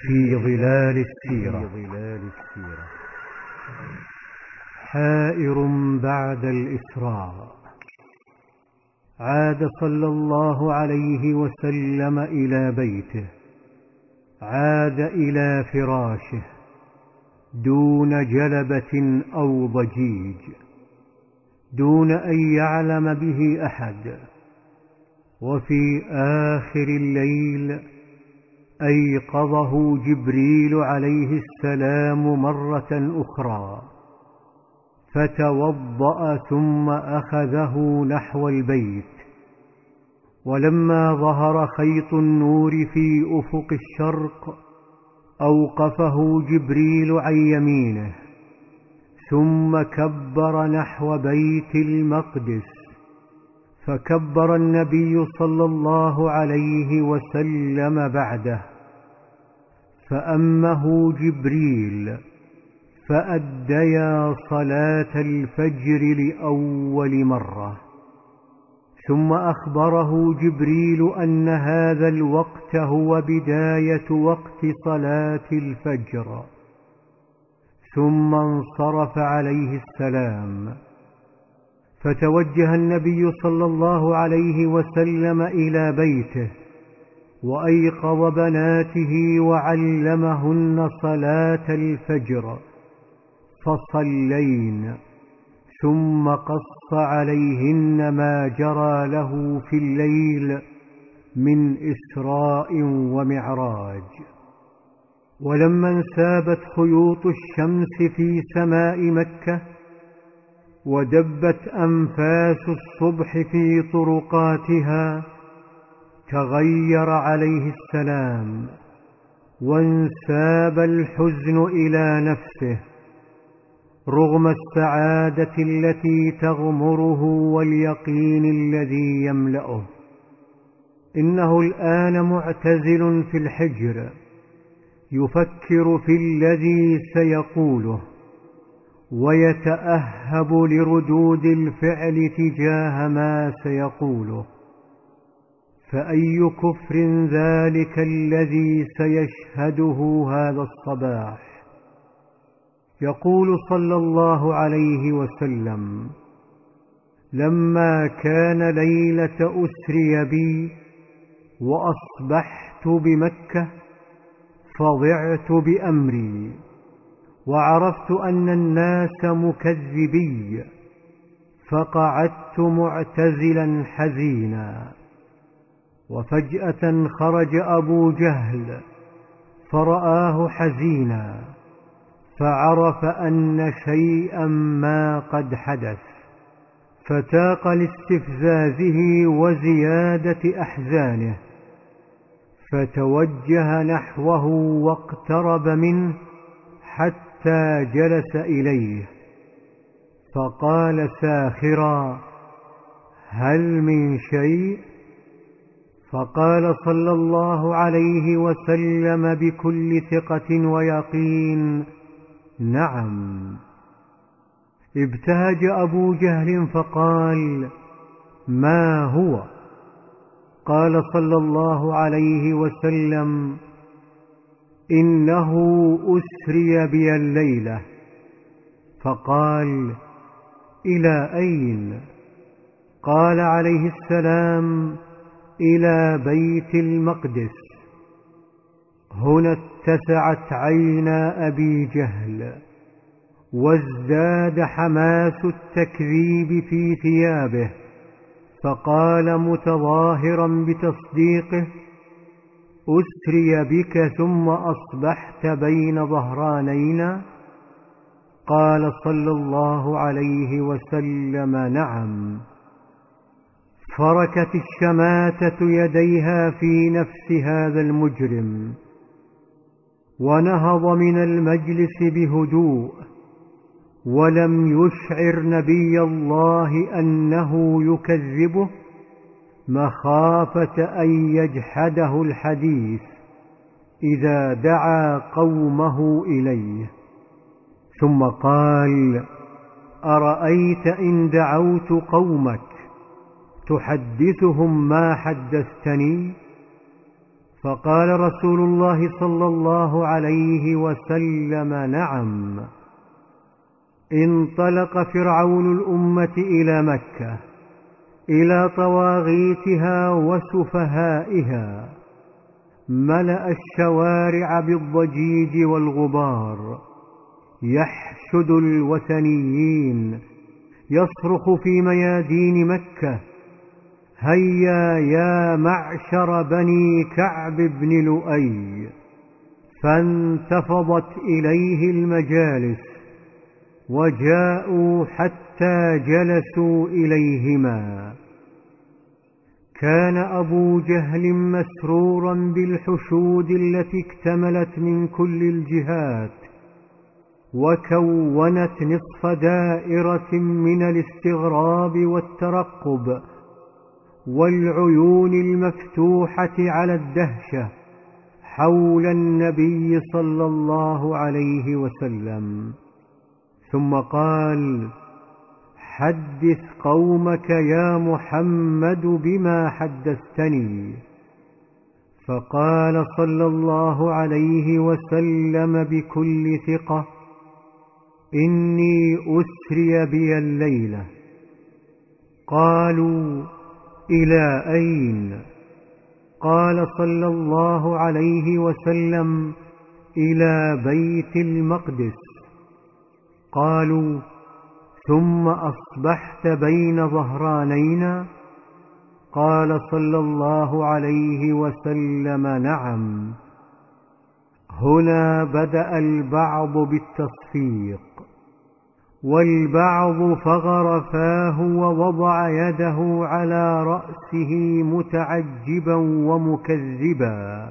في ظلال السيرة. حائر بعد الإسراء. عاد صلى الله عليه وسلم إلى بيته، عاد إلى فراشه دون جلبة أو ضجيج، دون أن يعلم به أحد. وفي آخر الليل أيقظه جبريل عليه السلام مرة أخرى، فتوضأ ثم أخذه نحو البيت. ولما ظهر خيط النور في أفق الشرق أوقفه جبريل عن يمينه، ثم كبر نحو بيت المقدس، فكبر النبي صلى الله عليه وسلم بعده، فأمه جبريل فأديا صلاة الفجر لأول مرة. ثم أخبره جبريل أن هذا الوقت هو بداية وقت صلاة الفجر، ثم انصرف عليه السلام. فتوجه النبي صلى الله عليه وسلم إلى بيته، وأيقظ بناته وعلمهن صلاة الفجر، فصلين، ثم قص عليهن ما جرى له في الليل من إسراء ومعراج. ولما انسابت خيوط الشمس في سماء مكة، ودبت أنفاس الصبح في طرقاتها، تغير عليه السلام، وانساب الحزن إلى نفسه رغم السعادة التي تغمره واليقين الذي يملأه. إنه الآن معتزل في الحجر، يفكر في الذي سيقوله، ويتأهب لردود الفعل تجاه ما سيقوله. فأي كفر ذلك الذي سيشهده هذا الصباح. يقول صلى الله عليه وسلم: لما كان ليلة أسري بي وأصبحت بمكة، فضعت بأمري، وعرفت أن الناس مكذبي، فقعدت معتزلا حزينا. وفجأة خرج أبو جهل فرآه حزينا، فعرف أن شيئا ما قد حدث، فتاق لاستفزازه وزيادة أحزانه، فتوجه نحوه واقترب منه حتى جلس إليه، فقال ساخرا: هل من شيء؟ فقال صلى الله عليه وسلم بكل ثقة ويقين: نعم. ابتهج أبو جهل فقال: ما هو؟ قال صلى الله عليه وسلم: إنه أسري بي الليلة. فقال: إلى أين؟ قال عليه السلام: إلى بيت المقدس. هنا اتسعت عينا أبي جهل، وازداد حماس التكذيب في ثيابه، فقال متظاهرا بتصديقه: أسري بك ثم أصبحت بين ظهرانينا؟ قال صلى الله عليه وسلم: نعم. فركت الشماتة يديها في نفس هذا المجرم، ونهض من المجلس بهدوء، ولم يشعر نبي الله أنه يكذبه، مخافة أن يجحده الحديث إذا دعا قومه إليه. ثم قال: أرأيت إن دعوت قومك تحدثهم ما حدثتني؟ فقال رسول الله صلى الله عليه وسلم: نعم. انطلق فرعون الأمة إلى مكة، إلى طواغيتها وسفهائها، ملأ الشوارع بالضجيج والغبار، يحشد الوثنيين، يصرخ في ميادين مكة: هيا يا معشر بني كعب بن لؤي. فانتفضت إليه المجالس، وجاءوا حتى جلسوا إليهما. كان أبو جهل مسرورا بالحشود التي اكتملت من كل الجهات، وكونت نصف دائرة من الاستغراب والترقب والعيون المفتوحة على الدهشة حول النبي صلى الله عليه وسلم. ثم قال: حدث قومك يا محمد بما حدثتني. فقال صلى الله عليه وسلم بكل ثقة: إني أسري بي الليلة. قالوا: إلى أين؟ قال صلى الله عليه وسلم: إلى بيت المقدس. قالوا: ثم أصبحت بين ظهرانينا؟ قال صلى الله عليه وسلم: نعم. هنا بدأ البعض بالتصفيق، والبعض فغر فاه ووضع يده على رأسه متعجبا ومكذبا،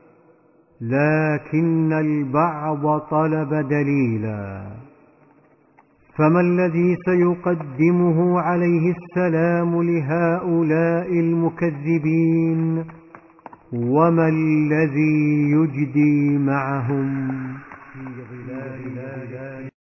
لكن البعض طلب دليلا. فما الذي سيقدمه عليه السلام لهؤلاء المكذبين؟ وما الذي يجدي معهم في ظلال